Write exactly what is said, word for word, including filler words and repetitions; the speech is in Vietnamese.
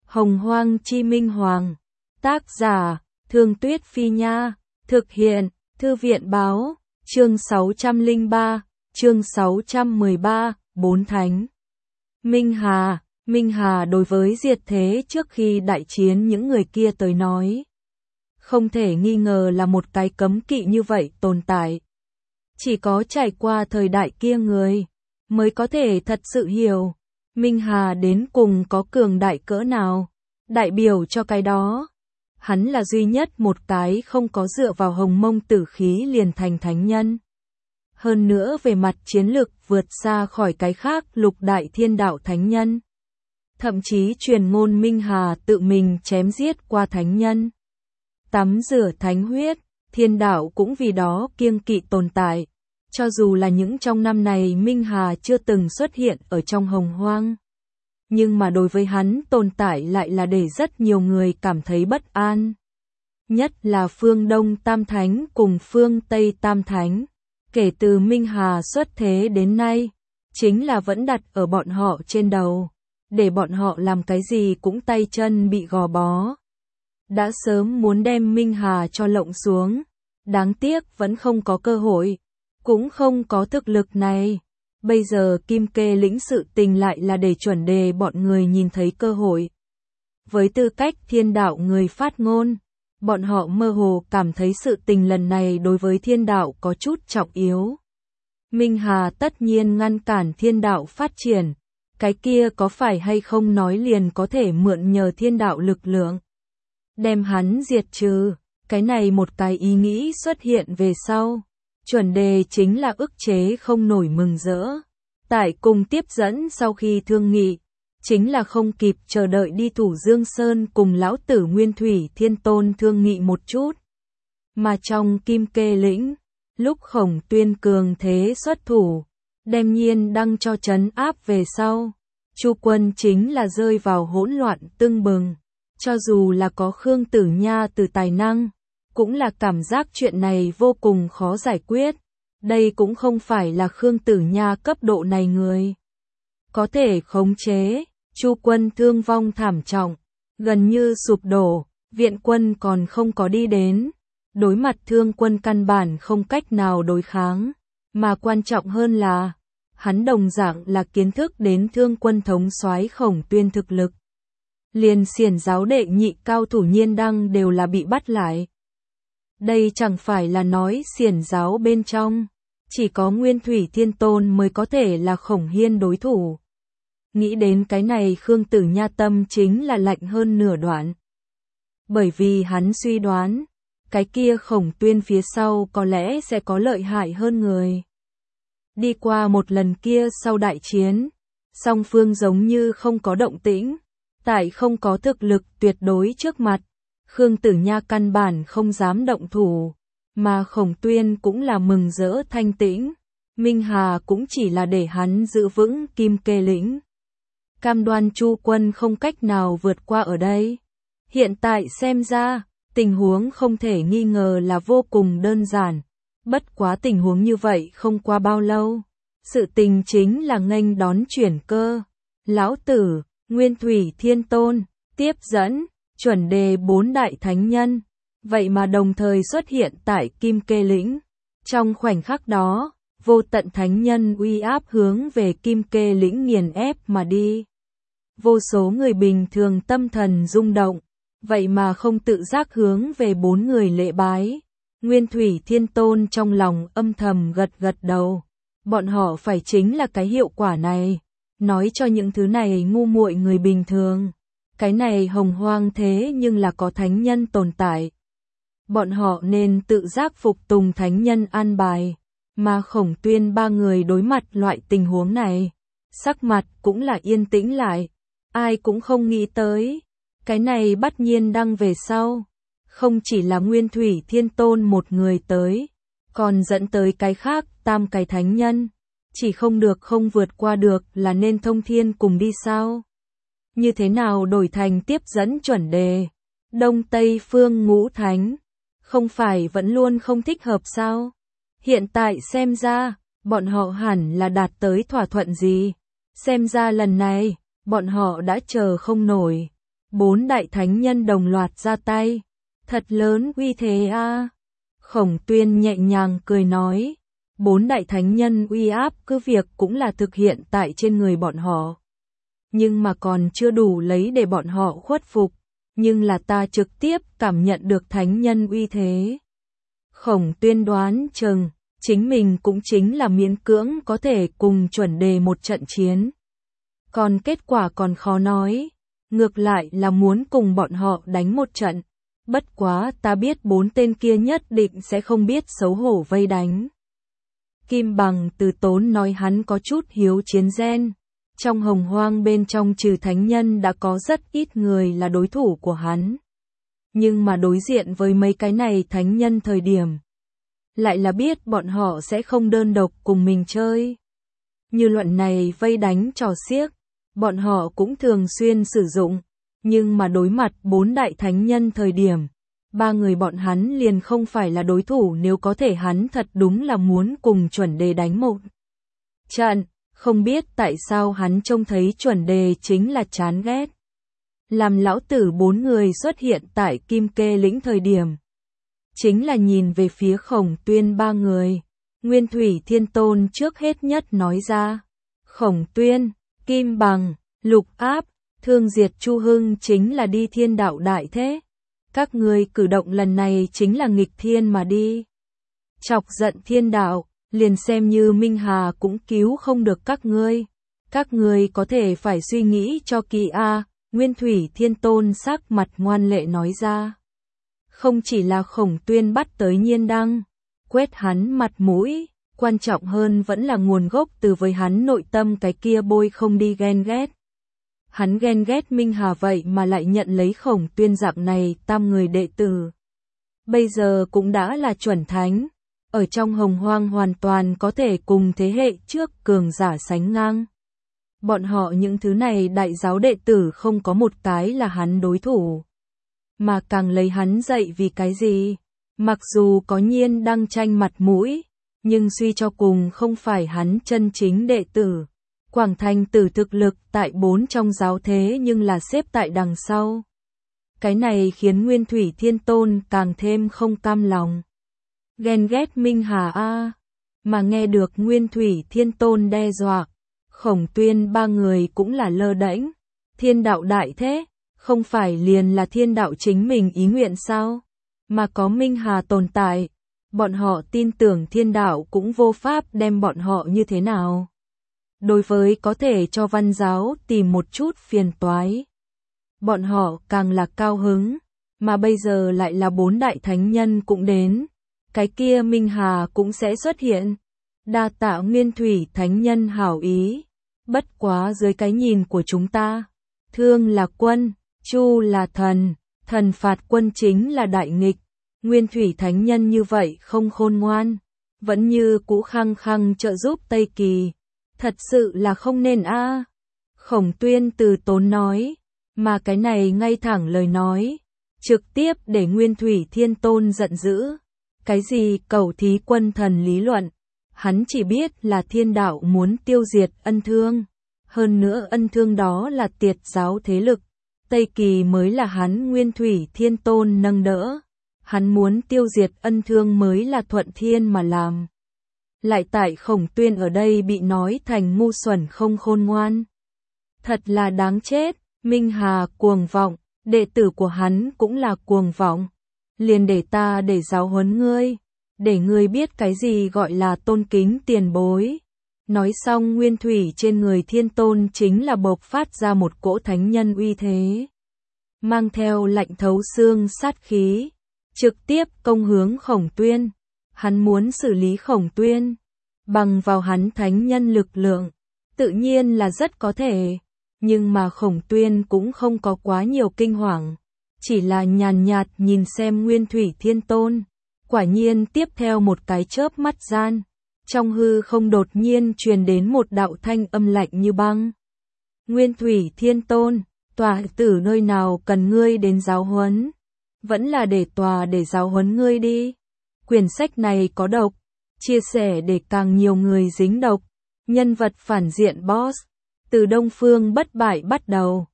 Hồng Hoang Chi Minh Hoàng. Tác giả, Thương Tuyết Phi Nha. Thực hiện, Thư viện Báo. Chương sáu trăm lẻ ba, chương sáu trăm mười ba, Bốn Thánh. Minh Hà, Minh Hà đối với diệt thế trước khi đại chiến những người kia tới nói. Không thể nghi ngờ là một cái cấm kỵ như vậy tồn tại. Chỉ có trải qua thời đại kia người, mới có thể thật sự hiểu, Minh Hà đến cùng có cường đại cỡ nào, đại biểu cho cái đó. Hắn là duy nhất một cái không có dựa vào hồng mông tử khí liền thành thánh nhân. Hơn nữa về mặt chiến lực vượt xa khỏi cái khác lục đại thiên đạo thánh nhân. Thậm chí truyền ngôn Minh Hà tự mình chém giết qua thánh nhân. Tắm rửa thánh huyết, thiên đạo cũng vì đó kiêng kỵ tồn tại. Cho dù là những trong năm này Minh Hà chưa từng xuất hiện ở trong hồng hoang. Nhưng mà đối với hắn tồn tại lại là để rất nhiều người cảm thấy bất an. Nhất là phương Đông Tam Thánh cùng phương Tây Tam Thánh. Kể từ Minh Hà xuất thế đến nay, chính là vẫn đặt ở bọn họ trên đầu. Để bọn họ làm cái gì cũng tay chân bị gò bó. Đã sớm muốn đem Minh Hà cho lộng xuống. Đáng tiếc vẫn không có cơ hội. Cũng không có thực lực này. Bây giờ Kim Kê lĩnh sự tình lại là để chuẩn đề bọn người nhìn thấy cơ hội. Với tư cách thiên đạo người phát ngôn, bọn họ mơ hồ cảm thấy sự tình lần này đối với thiên đạo có chút trọng yếu. Minh Hà tất nhiên ngăn cản thiên đạo phát triển, cái kia có phải hay không nói liền có thể mượn nhờ thiên đạo lực lượng. Đem hắn diệt trừ, cái này một cái ý nghĩ xuất hiện về sau. Chuẩn đề chính là ức chế không nổi mừng rỡ. Tại cùng tiếp dẫn sau khi thương nghị, chính là không kịp chờ đợi đi Thủ Dương Sơn cùng lão tử Nguyên Thủy Thiên Tôn thương nghị một chút. Mà trong Kim Kê lĩnh, lúc Khổng Tuyên cường thế xuất thủ, đem Nhiên Đăng cho trấn áp về sau, Chu quân chính là rơi vào hỗn loạn tưng bừng. Cho dù là có Khương Tử Nha từ tài năng, cũng là cảm giác chuyện này vô cùng khó giải quyết. Đây cũng không phải là Khương Tử Nha cấp độ này người có thể khống chế. Chu quân thương vong thảm trọng, gần như sụp đổ, viện quân còn không có đi đến. Đối mặt thương quân căn bản không cách nào đối kháng, mà quan trọng hơn là, hắn đồng dạng là kiến thức đến thương quân thống soái Khổng Tuyên thực lực. Liền xiển giáo đệ nhị cao thủ Nhiên Đăng đều là bị bắt lại. Đây chẳng phải là nói xiển giáo bên trong, chỉ có Nguyên Thủy Thiên Tôn mới có thể là Khổng Hiên đối thủ. Nghĩ đến cái này Khương Tử Nha tâm chính là lạnh hơn nửa đoạn. Bởi vì hắn suy đoán, cái kia Khổng Tuyên phía sau có lẽ sẽ có lợi hại hơn người. Đi qua một lần kia sau đại chiến, song phương giống như không có động tĩnh, tại không có thực lực tuyệt đối trước mặt. Khương Tử Nha căn bản không dám động thủ, mà Khổng Tuyên cũng là mừng rỡ thanh tĩnh. Minh Hà cũng chỉ là để hắn giữ vững Kim Kê lĩnh. Cam đoan Chu quân không cách nào vượt qua ở đây. Hiện tại xem ra, tình huống không thể nghi ngờ là vô cùng đơn giản. Bất quá tình huống như vậy không qua bao lâu. Sự tình chính là nghênh đón chuyển cơ. Lão Tử, Nguyên Thủy Thiên Tôn, tiếp dẫn, chuẩn đề bốn đại thánh nhân. Vậy mà đồng thời xuất hiện tại Kim Kê lĩnh. Trong khoảnh khắc đó, vô tận thánh nhân uy áp hướng về Kim Kê lĩnh nghiền ép mà đi. Vô số người bình thường tâm thần rung động, vậy mà không tự giác hướng về bốn người lễ bái. Nguyên Thủy Thiên Tôn trong lòng âm thầm gật gật đầu. Bọn họ phải chính là cái hiệu quả này. Nói cho những thứ này ngu muội người bình thường. Cái này hồng hoang thế nhưng là có thánh nhân tồn tại. Bọn họ nên tự giác phục tùng thánh nhân an bài. Mà Khổng Tuyên ba người đối mặt loại tình huống này. Sắc mặt cũng là yên tĩnh lại. Ai cũng không nghĩ tới. Cái này bắt Nhiên Đăng về sau. Không chỉ là Nguyên Thủy Thiên Tôn một người tới. Còn dẫn tới cái khác tam cái thánh nhân. Chỉ không được không vượt qua được là nên thông thiên cùng đi sao? Như thế nào đổi thành tiếp dẫn chuẩn đề? Đông Tây phương ngũ thánh. Không phải vẫn luôn không thích hợp sao? Hiện tại xem ra, bọn họ hẳn là đạt tới thỏa thuận gì? Xem ra lần này, bọn họ đã chờ không nổi. Bốn đại thánh nhân đồng loạt ra tay. Thật lớn uy thế a. À. Khổng Tuyên nhẹ nhàng cười nói. Bốn đại thánh nhân uy áp cứ việc cũng là thực hiện tại trên người bọn họ. Nhưng mà còn chưa đủ lấy để bọn họ khuất phục. Nhưng là ta trực tiếp cảm nhận được thánh nhân uy thế. Khổng Tuyên đoán chừng, chính mình cũng chính là miễn cưỡng có thể cùng chuẩn đề một trận chiến. Còn kết quả còn khó nói. Ngược lại là muốn cùng bọn họ đánh một trận. Bất quá ta biết bốn tên kia nhất định sẽ không biết xấu hổ vây đánh. Kim Bằng Từ Tốn nói hắn có chút hiếu chiến gen. Trong hồng hoang bên trong trừ thánh nhân đã có rất ít người là đối thủ của hắn. Nhưng mà đối diện với mấy cái này thánh nhân thời điểm. Lại là biết bọn họ sẽ không đơn độc cùng mình chơi. Như luận này vây đánh trò xiếc. Bọn họ cũng thường xuyên sử dụng. Nhưng mà đối mặt bốn đại thánh nhân thời điểm. Ba người bọn hắn liền không phải là đối thủ nếu có thể hắn thật đúng là muốn cùng chuẩn đề đánh một trận. Không biết tại sao hắn trông thấy chuẩn đề chính là chán ghét. Làm lão tử bốn người xuất hiện tại Kim Kê lĩnh thời điểm. Chính là nhìn về phía Khổng Tuyên ba người. Nguyên Thủy Thiên Tôn trước hết nhất nói ra. Khổng Tuyên, Kim Bằng, Lục Áp, Thương Diệt Chu Hưng chính là đi thiên đạo đại thế. Các ngươi cử động lần này chính là nghịch thiên mà đi. Chọc giận thiên đạo, liền xem như Minh Hà cũng cứu không được các ngươi. Các ngươi có thể phải suy nghĩ cho kỹ a. Nguyên Thủy Thiên Tôn sắc mặt ngoan lệ nói ra. Không chỉ là Khổng Tuyên bắt tới Nhiên Đăng, quét hắn mặt mũi, quan trọng hơn vẫn là nguồn gốc từ với hắn nội tâm cái kia bôi không đi ghen ghét. Hắn ghen ghét Minh Hà vậy mà lại nhận lấy Khổng Tuyên dạng này tam người đệ tử. Bây giờ cũng đã là chuẩn thánh, ở trong hồng hoang hoàn toàn có thể cùng thế hệ trước cường giả sánh ngang. Bọn họ những thứ này đại giáo đệ tử không có một cái là hắn đối thủ. Mà càng lấy hắn dạy vì cái gì? Mặc dù có Nhiên Đăng tranh mặt mũi, nhưng suy cho cùng không phải hắn chân chính đệ tử. Quảng Thành Tử thực lực tại bốn trong giáo thế nhưng là xếp tại đằng sau. Cái này khiến Nguyên Thủy Thiên Tôn càng thêm không cam lòng. Ghen ghét Minh Hà a. Mà nghe được Nguyên Thủy Thiên Tôn đe dọa, Khổng Tuyên ba người cũng là lơ đễnh. Thiên đạo đại thế, không phải liền là thiên đạo chính mình ý nguyện sao? Mà có Minh Hà tồn tại, bọn họ tin tưởng thiên đạo cũng vô pháp đem bọn họ như thế nào. Đối với có thể cho văn giáo tìm một chút phiền toái, bọn họ càng là cao hứng, mà bây giờ lại là bốn đại thánh nhân cũng đến, cái kia Minh Hà cũng sẽ xuất hiện. Đa tạ Nguyên Thủy thánh nhân hảo ý, bất quá dưới cái nhìn của chúng ta, Thương là quân, Chu là thần, thần phạt quân chính là đại nghịch. Nguyên Thủy thánh nhân như vậy không khôn ngoan, vẫn như cũ khăng khăng trợ giúp Tây Kỳ. Thật sự là không nên a. À. Khổng Tuyên Từ Tốn nói, mà cái này ngay thẳng lời nói, trực tiếp để Nguyên Thủy Thiên Tôn giận dữ. Cái gì cầu thí quân thần lý luận, hắn chỉ biết là thiên đạo muốn tiêu diệt Ân Thương, hơn nữa Ân Thương đó là tiệt giáo thế lực, Tây Kỳ mới là hắn Nguyên Thủy Thiên Tôn nâng đỡ, hắn muốn tiêu diệt Ân Thương mới là thuận thiên mà làm. Lại tại Khổng Tuyên ở đây bị nói thành ngu xuẩn không khôn ngoan. Thật là đáng chết, Minh Hà cuồng vọng, đệ tử của hắn cũng là cuồng vọng. Liền để ta để giáo huấn ngươi, để ngươi biết cái gì gọi là tôn kính tiền bối. Nói xong Nguyên Thủy trên người Thiên Tôn chính là bộc phát ra một cỗ thánh nhân uy thế. Mang theo lạnh thấu xương sát khí, trực tiếp công hướng Khổng Tuyên. Hắn muốn xử lý Khổng Tuyên, bằng vào hắn thánh nhân lực lượng, tự nhiên là rất có thể, nhưng mà Khổng Tuyên cũng không có quá nhiều kinh hoàng, chỉ là nhàn nhạt nhìn xem Nguyên Thủy Thiên Tôn, quả nhiên tiếp theo một cái chớp mắt gian, trong hư không đột nhiên truyền đến một đạo thanh âm lạnh như băng. Nguyên Thủy Thiên Tôn, tòa tử nơi nào cần ngươi đến giáo huấn, vẫn là để tòa để giáo huấn ngươi đi. Quyển sách này có độc, chia sẻ để càng nhiều người dính độc. Nhân vật phản diện boss, từ Đông Phương Bất Bại bắt đầu.